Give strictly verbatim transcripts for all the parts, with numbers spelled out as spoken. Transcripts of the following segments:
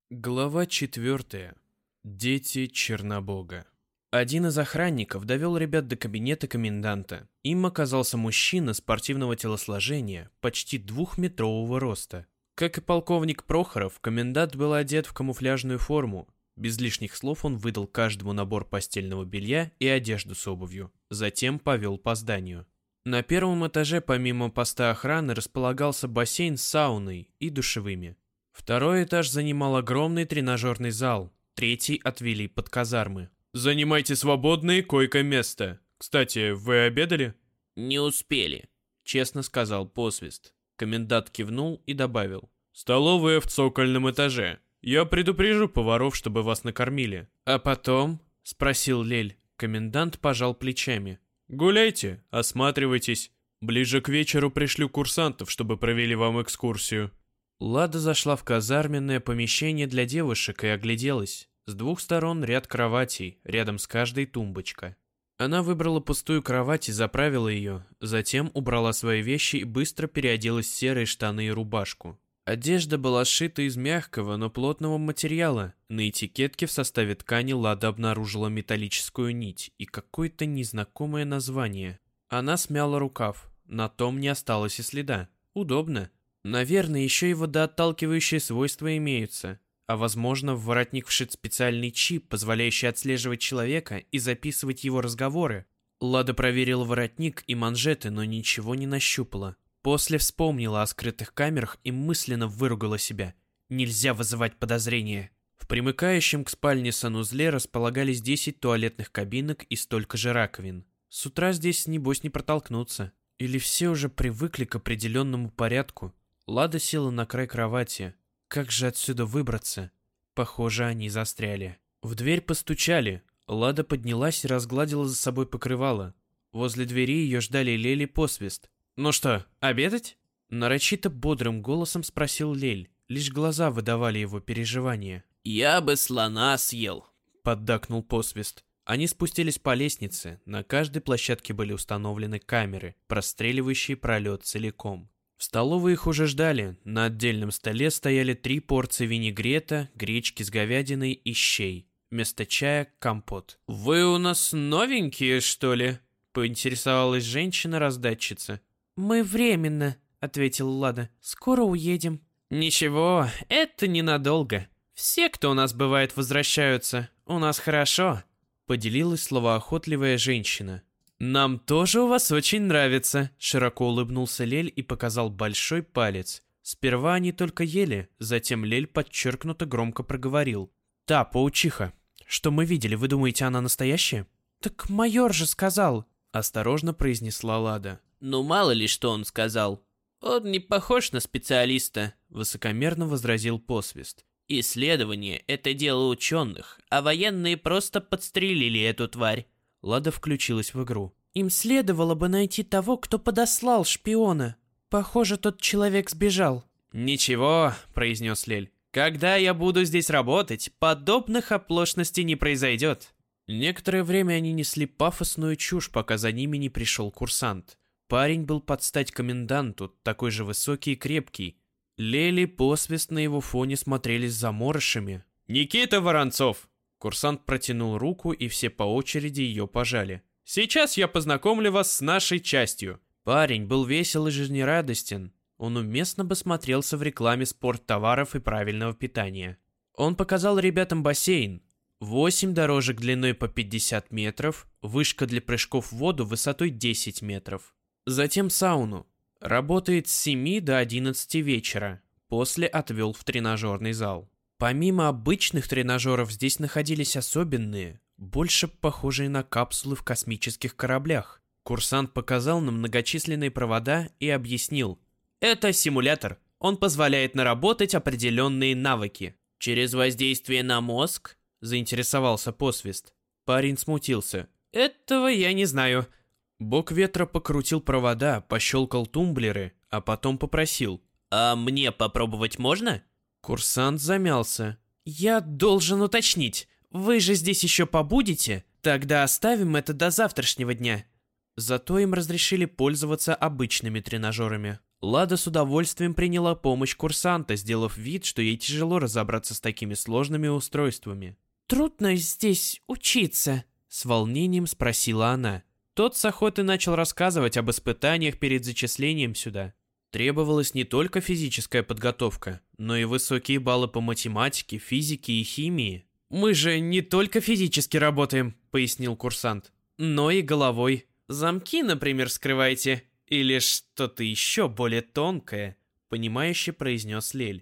Глава четвертая. Дети Чернобога. Один из охранников довел ребят до кабинета коменданта. Им оказался мужчина спортивного телосложения, почти двухметрового роста. Как и полковник Прохоров, комендант был одет в камуфляжную форму. Без лишних слов он выдал каждому набор постельного белья и одежду с обувью. Затем повел по зданию. На первом этаже помимо поста охраны располагался бассейн с сауной и душевыми. Второй этаж занимал огромный тренажерный зал, третий отвели под казармы. «Занимайте свободное койко-место. Кстати, вы обедали?» «Не успели», — честно сказал Посвист. Комендант кивнул и добавил. «Столовая в цокольном этаже. Я предупрежу поваров, чтобы вас накормили». «А потом?» — спросил Лель. Комендант пожал плечами. «Гуляйте, осматривайтесь. Ближе к вечеру пришлю курсантов, чтобы провели вам экскурсию». Лада зашла в казарменное помещение для девушек и огляделась. С двух сторон ряд кроватей, рядом с каждой тумбочка. Она выбрала пустую кровать и заправила ее, затем убрала свои вещи и быстро переоделась в серые штаны и рубашку. Одежда была сшита из мягкого, но плотного материала. На этикетке в составе ткани Лада обнаружила металлическую нить и какое-то незнакомое название. Она смяла рукав, на том не осталось и следа. Удобно. Наверное, еще и водоотталкивающие свойства имеются. А возможно, в воротник вшит специальный чип, позволяющий отслеживать человека и записывать его разговоры. Лада проверила воротник и манжеты, но ничего не нащупала. После вспомнила о скрытых камерах и мысленно выругала себя. Нельзя вызывать подозрения. В примыкающем к спальне санузле располагались десять туалетных кабинок и столько же раковин. С утра здесь, небось, не протолкнуться. Или все уже привыкли к определенному порядку. Лада села на край кровати. Как же отсюда выбраться? Похоже, они застряли. В дверь постучали. Лада поднялась и разгладила за собой покрывало. Возле двери ее ждали Лель и Посвист. «Ну что, обедать?» Нарочито бодрым голосом спросил Лель. Лишь глаза выдавали его переживания. «Я бы слона съел», — поддакнул Посвист. Они спустились по лестнице. На каждой площадке были установлены камеры, простреливающие пролет целиком. В столовой их уже ждали. На отдельном столе стояли три порции винегрета, гречки с говядиной и щей. Вместо чая – компот. «Вы у нас новенькие, что ли?» – поинтересовалась женщина-раздатчица. «Мы временно», – ответила Лада. «Скоро уедем». «Ничего, это ненадолго. Все, кто у нас бывает, возвращаются. У нас хорошо», – поделилась словоохотливая женщина. «Нам тоже у вас очень нравится», — широко улыбнулся Лель и показал большой палец. Сперва они только ели, затем Лель подчеркнуто громко проговорил. «Та, паучиха. Что мы видели, вы думаете, она настоящая?» «Так майор же сказал», — осторожно произнесла Лада. «Ну мало ли что он сказал. Он не похож на специалиста», — высокомерно возразил Посвист. «Исследование — это дело ученых, а военные просто подстрелили эту тварь». Лада включилась в игру. «Им следовало бы найти того, кто подослал шпиона. Похоже, тот человек сбежал». «Ничего», — произнес Лель. «Когда я буду здесь работать, подобных оплошностей не произойдет». Некоторое время они несли пафосную чушь, пока за ними не пришел курсант. Парень был под стать коменданту, такой же высокий и крепкий. Лель и Посвист на его фоне смотрелись заморышами. «Никита Воронцов!» Курсант протянул руку, и все по очереди ее пожали. «Сейчас я познакомлю вас с нашей частью». Парень был весел и жизнерадостен. Он уместно бы смотрелся в рекламе спорттоваров и правильного питания. Он показал ребятам бассейн. Восемь дорожек длиной по пятьдесят метров, вышка для прыжков в воду высотой десять метров. Затем сауну. Работает с семи до одиннадцати вечера. После отвел в тренажерный зал. Помимо обычных тренажеров здесь находились особенные, больше похожие на капсулы в космических кораблях. Курсант показал нам многочисленные провода и объяснил. Это симулятор. Он позволяет наработать определенные навыки. «Через воздействие на мозг?» – заинтересовался Посвист. Парень смутился. «Этого я не знаю». Бог ветра покрутил провода, пощелкал тумблеры, а потом попросил. «А мне попробовать можно?» Курсант замялся. «Я должен уточнить. Вы же здесь еще побудете? Тогда оставим это до завтрашнего дня». Зато им разрешили пользоваться обычными тренажерами. Лада с удовольствием приняла помощь курсанта, сделав вид, что ей тяжело разобраться с такими сложными устройствами. «Трудно здесь учиться?» — с волнением спросила она. Тот с охотой начал рассказывать об испытаниях перед зачислением сюда. Требовалась не только физическая подготовка, но и высокие баллы по математике, физике и химии. «Мы же не только физически работаем», — пояснил курсант, — «но и головой. Замки, например, скрываете. Или что-то еще более тонкое», — понимающе произнес Лель.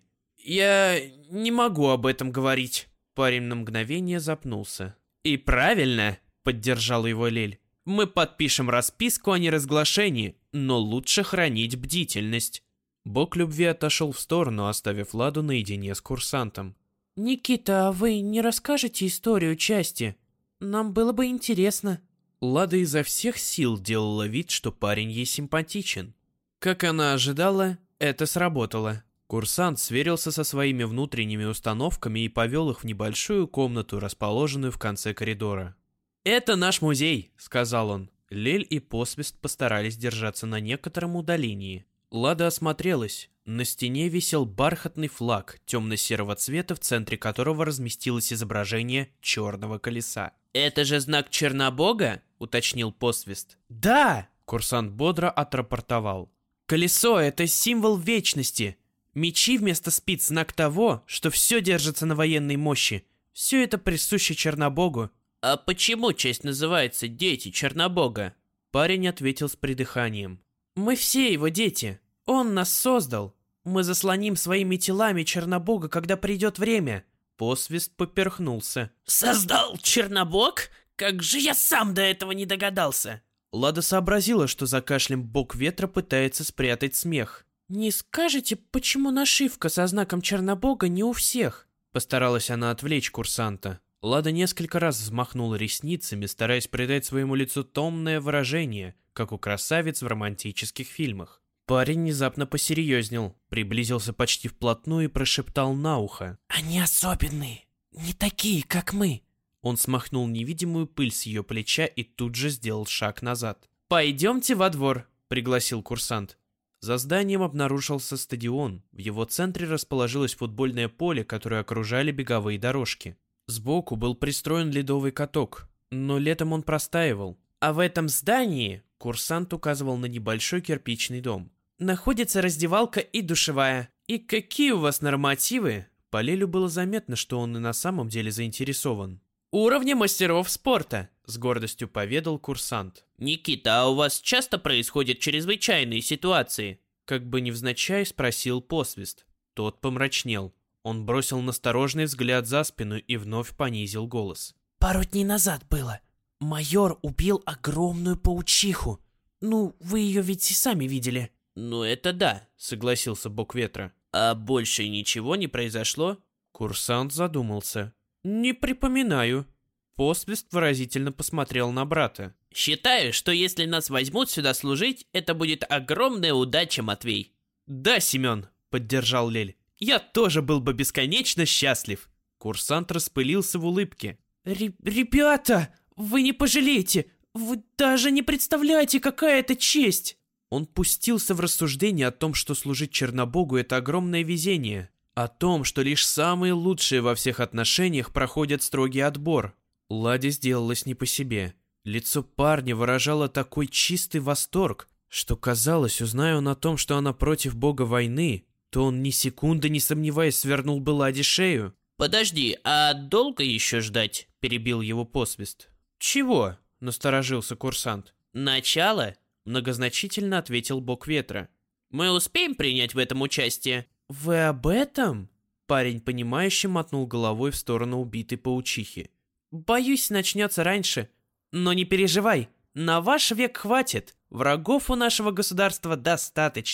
«Я не могу об этом говорить». Парень на мгновение запнулся. «И правильно», — поддержал его Лель. «Мы подпишем расписку о неразглашении, но лучше хранить бдительность». Бог любви отошел в сторону, оставив Ладу наедине с курсантом. «Никита, а вы не расскажете историю части? Нам было бы интересно». Лада изо всех сил делала вид, что парень ей симпатичен. Как она ожидала, это сработало. Курсант сверился со своими внутренними установками и повел их в небольшую комнату, расположенную в конце коридора. «Это наш музей», — сказал он. Лель и Посвист постарались держаться на некотором удалении. Лада осмотрелась. На стене висел бархатный флаг темно-серого цвета, в центре которого разместилось изображение черного колеса. «Это же знак Чернобога?» — уточнил Посвист. «Да!» — курсант бодро отрапортовал. «Колесо — это символ вечности. Мечи вместо спиц — знак того, что все держится на военной мощи. Все это присуще Чернобогу». «А почему часть называется «Дети Чернобога»?» Парень ответил с придыханием. «Мы все его дети. Он нас создал. Мы заслоним своими телами Чернобога, когда придет время». Посвист поперхнулся. «Создал Чернобог? Как же я сам до этого не догадался!» Лада сообразила, что за кашлем бог ветра пытается спрятать смех. «Не скажете, почему нашивка со знаком Чернобога не у всех?» Постаралась она отвлечь курсанта. Лада несколько раз взмахнула ресницами, стараясь придать своему лицу томное выражение, как у красавиц в романтических фильмах. Парень внезапно посерьезнел, приблизился почти вплотную и прошептал на ухо. «Они особенные, не такие, как мы». Он смахнул невидимую пыль с ее плеча и тут же сделал шаг назад. «Пойдемте во двор», — пригласил курсант. За зданием обнаружился стадион. В его центре расположилось футбольное поле, которое окружали беговые дорожки. Сбоку был пристроен ледовый каток, но летом он простаивал. «А в этом здании», — курсант указывал на небольшой кирпичный дом, «находится раздевалка и душевая. И какие у вас нормативы?» По Лелю было заметно, что он и на самом деле заинтересован. «Уровня мастеров спорта», — с гордостью поведал курсант. «Никита, а у вас часто происходят чрезвычайные ситуации?» Как бы невзначай спросил Посвист. Тот помрачнел. Он бросил настороженный взгляд за спину и вновь понизил голос. «Пару дней назад было. Майор убил огромную паучиху. Ну, вы ее ведь и сами видели». «Ну это да», — согласился бог ветра. «А больше ничего не произошло?» Курсант задумался. «Не припоминаю». Посвист выразительно посмотрел на брата. «Считаю, что если нас возьмут сюда служить, это будет огромная удача, Матвей». «Да, Семен», — поддержал Лель. «Я тоже был бы бесконечно счастлив». Курсант распылился в улыбке. «Ребята, вы не пожалеете! Вы даже не представляете, какая это честь!» Он пустился в рассуждение о том, что служить Чернобогу — это огромное везение. О том, что лишь самые лучшие во всех отношениях проходят строгий отбор. Ладе сделалось не по себе. Лицо парня выражало такой чистый восторг, что казалось, узная он о том, что она против бога войны, то он ни секунды не сомневаясь свернул бы Ладе шею. «Подожди, а долго еще ждать?» – перебил его Посвист. «Чего?» – насторожился курсант. «Начало?» – многозначительно ответил бог ветра. «Мы успеем принять в этом участие?» «Вы об этом?» Парень, понимающе мотнул головой в сторону убитой паучихи. «Боюсь, начнется раньше. Но не переживай, на ваш век хватит. Врагов у нашего государства достаточно».